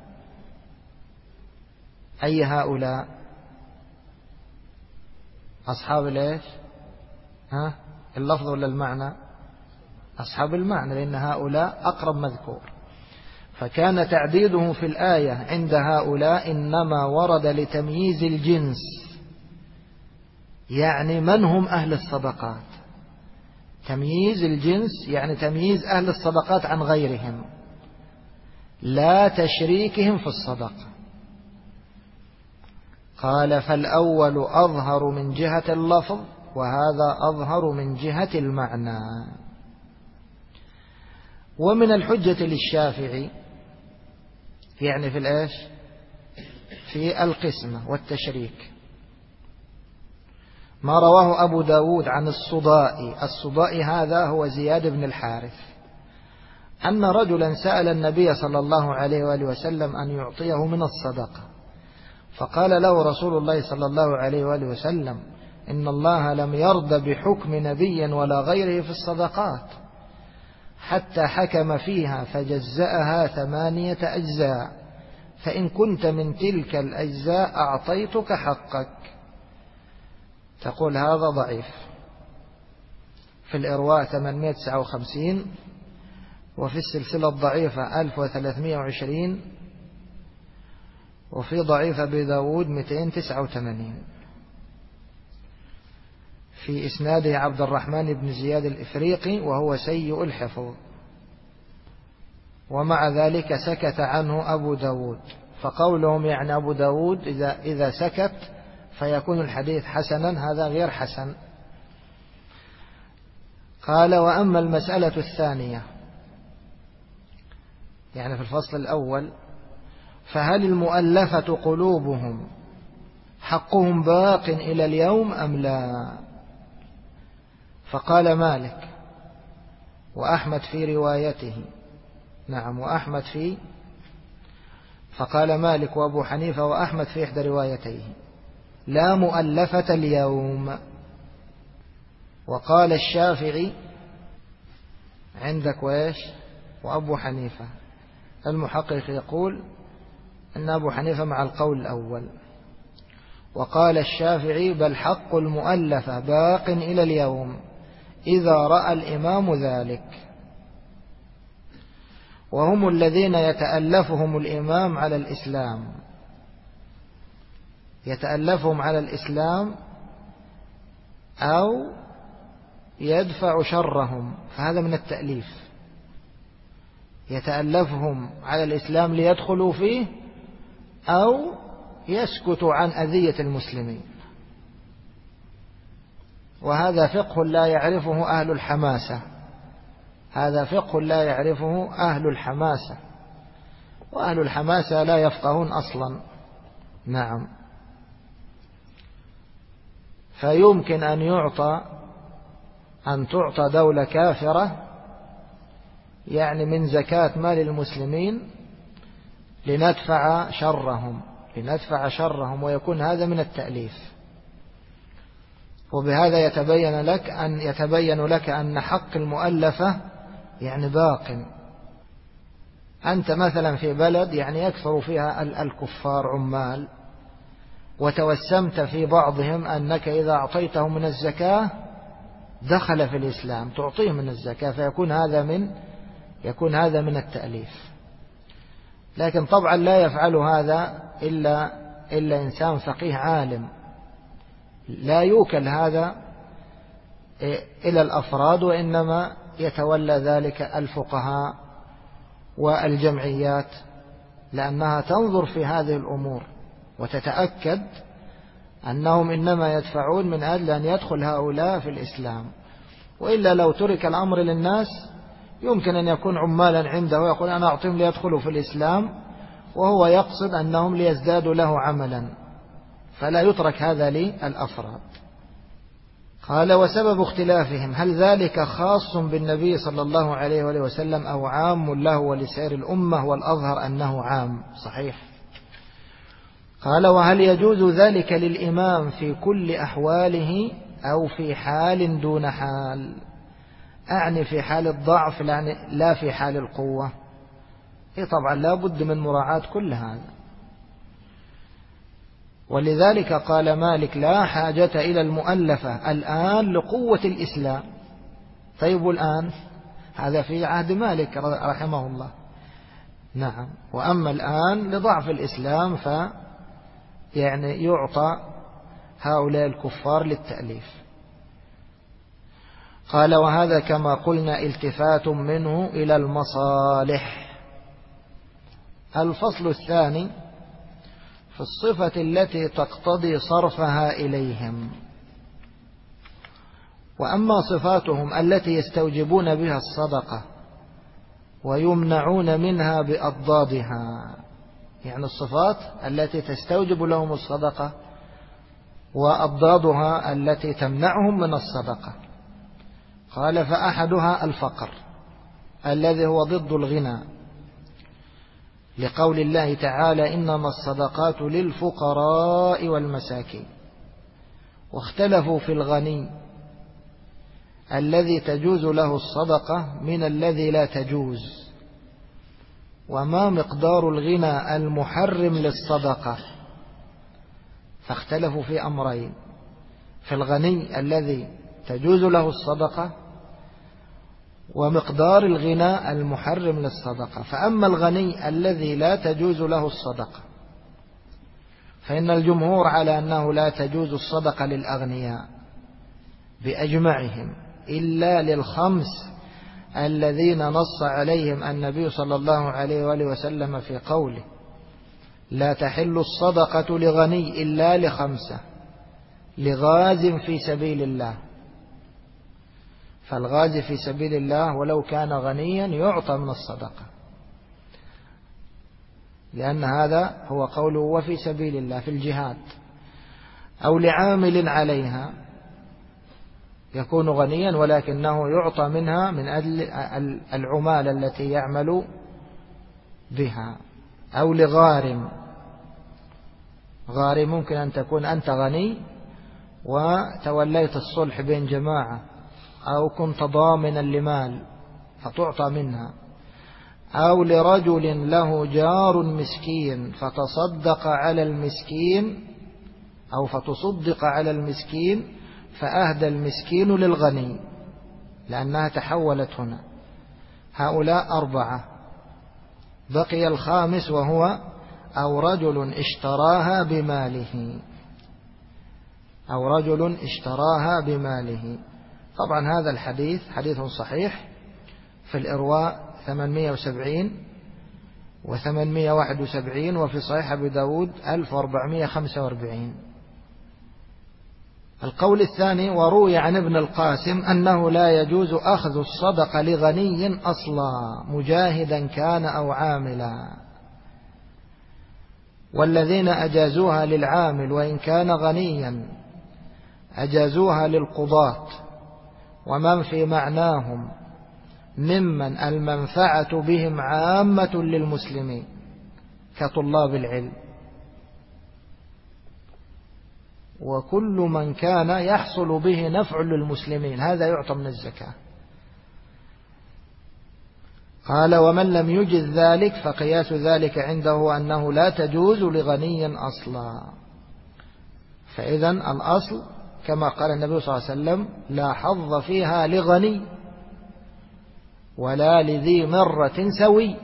أي هؤلاء؟ أصحاب ليش؟ اللفظ ولا المعنى؟ أصحاب المعنى، لأن هؤلاء أقرب مذكور. فكان تعديده في الآية عند هؤلاء إنما ورد لتمييز الجنس، يعني من هم أهل الصدقات. تمييز الجنس يعني تمييز أهل الصدقات عن غيرهم، لا تشريكهم في الصدقة. قال فالأول أظهر من جهة اللفظ، وهذا أظهر من جهة المعنى. ومن الحجة للشافعي يعني في الإيش؟ في القسمة والتشريك ما رواه أبو داود عن الصدائي. الصدائي هذا هو زياد بن الحارث، أن رجلا سأل النبي صلى الله عليه وآله وسلم أن يعطيه من الصدقة، فقال له رسول الله صلى الله عليه وآله وسلم إن الله لم يرضى بحكم نبي ولا غيره في الصدقات حتى حكم فيها فجزأها 8 أجزاء، فإن كنت من تلك الأجزاء أعطيتك حقك. تقول هذا ضعيف. في الإرواء 859، وفي السلسلة الضعيفة 1320، وفي ضعيف أبي داود 289. في إسناده عبد الرحمن بن زياد الإفريقي وهو سيء الحفظ، ومع ذلك سكت عنه أبو داود. فقولهم يعني أبو داود إذا سكت فيكون الحديث حسنا، هذا غير حسن. قال وأما المسألة الثانية يعني في الفصل الأول، فهل المؤلفة قلوبهم حقهم باق إلى اليوم أم لا؟ فقال مالك وأحمد في روايته، نعم وأحمد في، فقال مالك وأبو حنيفة وأحمد في إحدى روايتيه لا مؤلفة اليوم. وقال الشافعي عندك وإيش وأبو حنيفة. المحقق يقول أن أبو حنيفة مع القول الأول. وقال الشافعي بل حق المؤلفة باق إلى اليوم إذا رأى الإمام ذلك، وهم الذين يتألفهم الإمام على الإسلام، يتألفهم على الإسلام أو يدفع شرهم، فهذا من التأليف. يتألفهم على الإسلام ليدخلوا فيه أو يسكت عن أذية المسلمين. وهذا فقه لا يعرفه أهل الحماسة، هذا فقه لا يعرفه أهل الحماسة، وأهل الحماسة لا يفقهون أصلا. نعم. فيمكن أن تعطى دولة كافرة يعني من زكاة مال المسلمين لندفع شرهم، ويكون هذا من التأليف. وبهذا يتبين لك أن حق المؤلفة يعني باق. أنت مثلا في بلد يعني يكثر فيها الكفار عمال، وتوسمت في بعضهم أنك إذا أعطيته من الزكاة دخل في الإسلام، تعطيه من الزكاة، فيكون هذا من التأليف. لكن طبعا لا يفعل هذا إلا إنسان فقيه عالم، لا يوكل هذا إلى الأفراد، وإنما يتولى ذلك الفقهاء والجمعيات، لأنها تنظر في هذه الأمور وتتأكد أنهم إنما يدفعون من أجل أن يدخل هؤلاء في الإسلام. وإلا لو ترك الأمر للناس يمكن أن يكون عمالا عنده ويقول أنا أعطيهم ليدخلوا في الإسلام، وهو يقصد أنهم ليزدادوا له عملا، فلا يترك هذا للأفراد. قال وسبب اختلافهم هل ذلك خاص بالنبي صلى الله عليه وآله وسلم أو عام له ولسائر الأمة؟ والأظهر أنه عام. صحيح. قال وهل يجوز ذلك للإمام في كل أحواله أو في حال دون حال؟ أعني في حال الضعف لا في حال القوة. طبعا لا بد من مراعاة كل هذا. ولذلك قال مالك لا حاجة إلى المؤلفة الآن لقوة الإسلام. طيب الآن هذا في عهد مالك رحمه الله. نعم. وأما الآن لضعف الإسلام يعني يعطى هؤلاء الكفار للتأليف. قال وهذا كما قلنا التفات منه إلى المصالح. الفصل الثاني في الصفة التي تقتضي صرفها إليهم. وأما صفاتهم التي يستوجبون بها الصدقة ويمنعون منها بأضدادها، يعني الصفات التي تستوجب لهم الصدقة وأضدادها التي تمنعهم من الصدقة. قال فأحدها الفقر الذي هو ضد الغنى، لقول الله تعالى إنما الصدقات للفقراء والمساكين. واختلفوا في الغني الذي تجوز له الصدقة من الذي لا تجوز، وما مقدار الغنى المحرم للصدقة. فاختلفوا في أمرين: في الغني الذي تجوز له الصدقة ومقدار الغنى المحرم للصدقة. فأما الغني الذي لا تجوز له الصدقة فإن الجمهور على أنه لا تجوز الصدقة للأغنياء بأجمعهم إلا للخمس الذين نص عليهم النبي صلى الله عليه وآله وسلم في قوله لا تحل الصدقة لغني إلا لخمسة: لغاز في سبيل الله. فالغازي في سبيل الله ولو كان غنيا يعطى من الصدقة، لأن هذا هو قوله وفي سبيل الله في الجهاد. أو لعامل عليها يكون غنيا ولكنه يعطى منها من أجل العمال التي يعمل بها. أو لغارم. غارم ممكن أن تكون أنت غني وتوليت الصلح بين جماعة أو كنت ضامنا لمال فتعطى منها. أو لرجل له جار مسكين فتصدق على المسكين أو فتصدق على المسكين فأهدى المسكين للغني، لأنها تحولت هنا. هؤلاء 4. بقي الخامس وهو أو رجل اشتراها بماله. أو رجل اشتراها بماله. طبعا هذا الحديث حديث صحيح في الإرواء 870 و871 وفي صحيح أبي داود 1445. القول الثاني وروي عن ابن القاسم أنه لا يجوز أخذ الصدقة لغني أصلا مجاهدا كان أو عاملا، والذين أجازوها للعامل وإن كان غنيا أجازوها للقضاة ومن في معناهم ممن المنفعة بهم عامة للمسلمين كطلاب العلم وكل من كان يحصل به نفع للمسلمين، هذا يعطى من الزكاة. قال ومن لم يجز ذلك فقياس ذلك عنده أنه لا تجوز لغني أصلا. فإذا الأصل كما قال النبي صلى الله عليه وسلم لا حظ فيها لغني ولا لذي مرة سوي.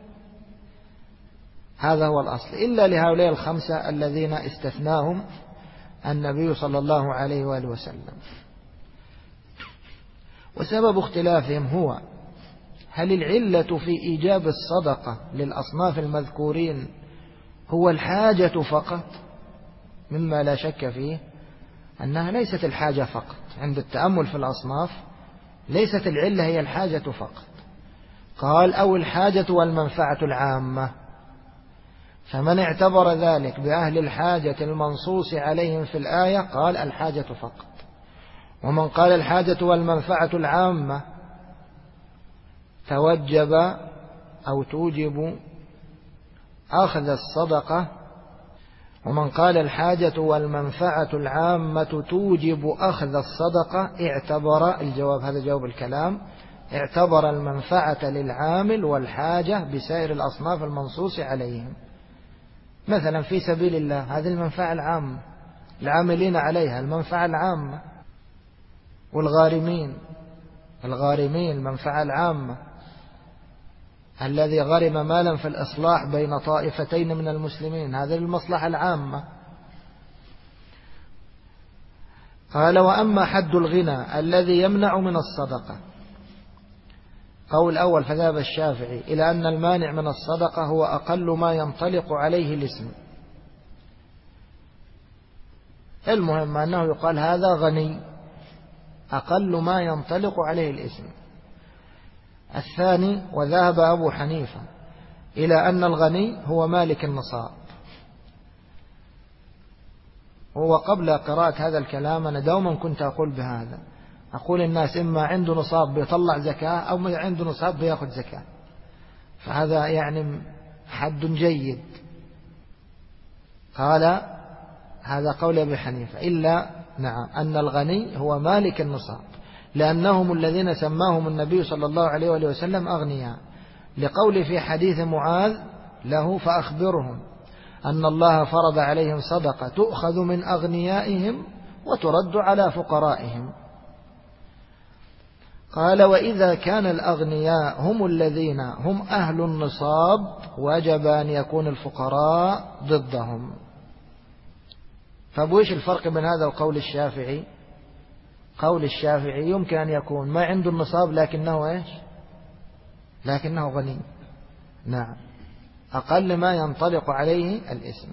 هذا هو الأصل، إلا لهؤلاء 5 الذين استثناهم النبي صلى الله عليه وآله وسلم. وسبب اختلافهم هو هل العلة في إيجاب الصدقة للأصناف المذكورين هو الحاجة فقط؟ مما لا شك فيه أنها ليست الحاجة فقط. عند التأمل في الأصناف ليست العلة هي الحاجة فقط. قال أو الحاجة والمنفعة العامة. فمن اعتبر ذلك بأهل الحاجة المنصوص عليهم في الآية قال الحاجة فقط. ومن قال الحاجة والمنفعة العامة توجب أو توجب أخذ الصدقة. ومن قال الحاجة والمنفعة العامة توجب أخذ الصدقة اعتبر، الجواب هذا جواب الكلام، اعتبر المنفعة للعامل والحاجة بسائر الأصناف المنصوص عليهم. مثلا في سبيل الله هذه المنفعة العامة، العاملين عليها المنفعة العامة، والغارمين المنفعة العامة، الذي غرم مالا في الإصلاح بين طائفتين من المسلمين هذه المصلحة العامة. قال وأما حد الغنى الذي يمنع من الصدقة، قول أول فذهب الشافعي إلى أن المانع من الصدقة هو أقل ما ينطلق عليه الاسم. المهم أنه يقال هذا غني، أقل ما ينطلق عليه الاسم. الثاني وذهب أبو حنيفة إلى أن الغني هو مالك النصاب. هو قبل قراءة هذا الكلام أنا دوما كنت أقول بهذا، أقول الناس إما عنده نصاب بيطلع زكاة أو ما عنده نصاب بيأخذ زكاة، فهذا يعني حد جيد. قال هذا قول أبي حنيفة إلا نعم أن الغني هو مالك النصاب، لأنهم الذين سماهم النبي صلى الله عليه وآله وسلم أغنياء، لقول في حديث معاذ له فأخبرهم أن الله فرض عليهم صدقة تؤخذ من أغنيائهم وترد على فقرائهم. قال وإذا كان الأغنياء هم الذين هم أهل النصاب وجب أن يكون الفقراء ضدهم. فبوش الفرق بين هذا وقول الشافعي؟ قول الشافعي يمكن أن يكون ما عنده النصاب لكنه إيش؟ لكنه غني، نعم، أقل ما ينطلق عليه الاسم.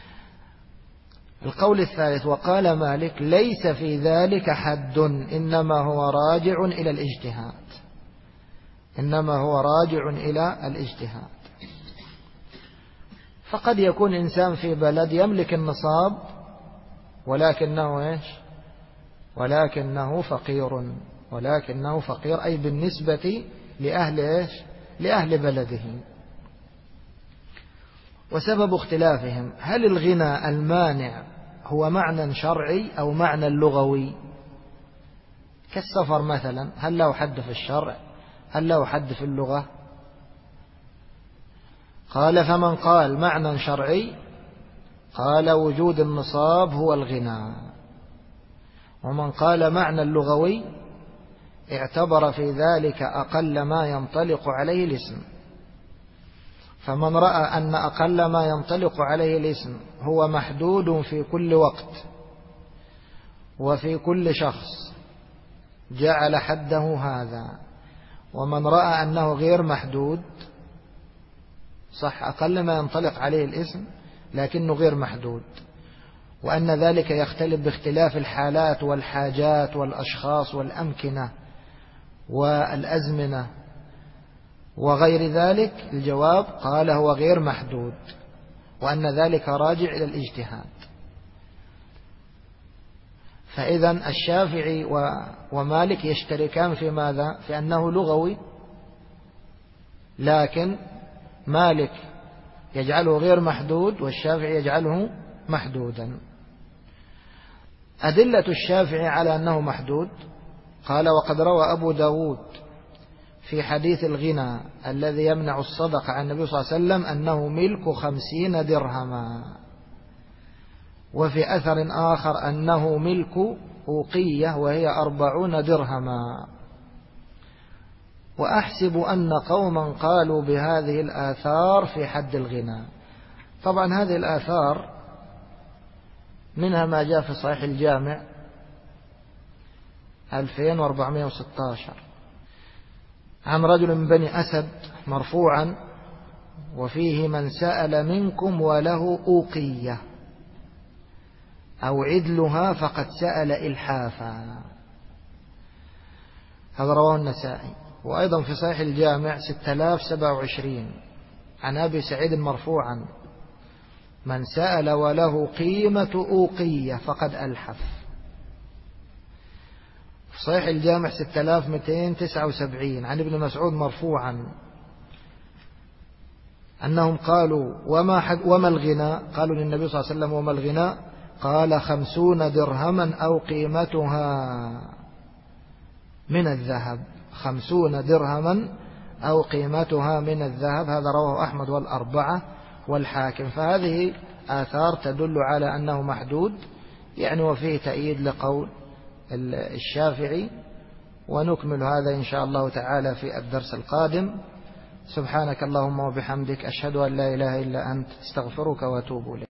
القول الثالث وقال مالك ليس في ذلك حد، إنما هو راجع إلى الاجتهاد، إنما هو راجع إلى الاجتهاد. فقد يكون إنسان في بلد يملك النصاب ولكنه إيش؟ ولكنه فقير أي بالنسبة لأهل إيش؟ لأهل بلده. وسبب اختلافهم هل الغنى المانع هو معنى شرعي أو معنى لغوي؟ كالسفر مثلا، هل له حد في الشرع؟ هل له حد في اللغة؟ قال فمن قال معنى شرعي قال وجود النصاب هو الغنى، ومن قال معنى اللغوي اعتبر في ذلك أقل ما ينطلق عليه الاسم. فمن رأى أن أقل ما ينطلق عليه الاسم هو محدود في كل وقت وفي كل شخص جعل حده هذا، ومن رأى أنه غير محدود، صح أقل ما ينطلق عليه الاسم لكنه غير محدود، وأن ذلك يختلف باختلاف الحالات والحاجات والأشخاص والأمكنة والأزمنة وغير ذلك، الجواب قال هو غير محدود، وأن ذلك راجع إلى الاجتهاد. فإذا الشافعي ومالك يشتركان في ماذا؟ في أنه لغوي، لكن مالك يجعله غير محدود والشافعي يجعله محدودا. أدلة الشافعي على أنه محدود قال وقد روى أبو داود في حديث الغنى الذي يمنع الصدقة عن النبي صلى الله عليه وسلم أنه ملك 50 درهما، وفي أثر آخر أنه ملك أوقية وهي 40 درهما. وأحسب أن قوما قالوا بهذه الآثار في حد الغنى. طبعا هذه الآثار منها ما جاء في صحيح الجامع 2416 عن رجل من بني أسد مرفوعا وفيه من سأل منكم وله أوقية أو عدلها فقد سأل إلحافا. هذا رواه النسائي. وأيضا في صحيح الجامع 6027 عن أبي سعيد مرفوعا من سأل وله قيمة أوقية فقد ألحف. في صحيح الجامع 6279 عن ابن مسعود مرفوعا أنهم قالوا وما الغناء؟ قالوا للنبي صلى الله عليه وسلم وما الغناء؟ قال 50 درهما أو قيمتها من الذهب. 50 درهما أو قيمتها من الذهب. هذا رواه أحمد والأربعة والحاكم. فهذه آثار تدل على أنه محدود يعني، وفيه تأييد لقول الشافعي. ونكمل هذا إن شاء الله تعالى في الدرس القادم. سبحانك اللهم وبحمدك، أشهد أن لا إله إلا أنت، استغفرك وأتوب إليك.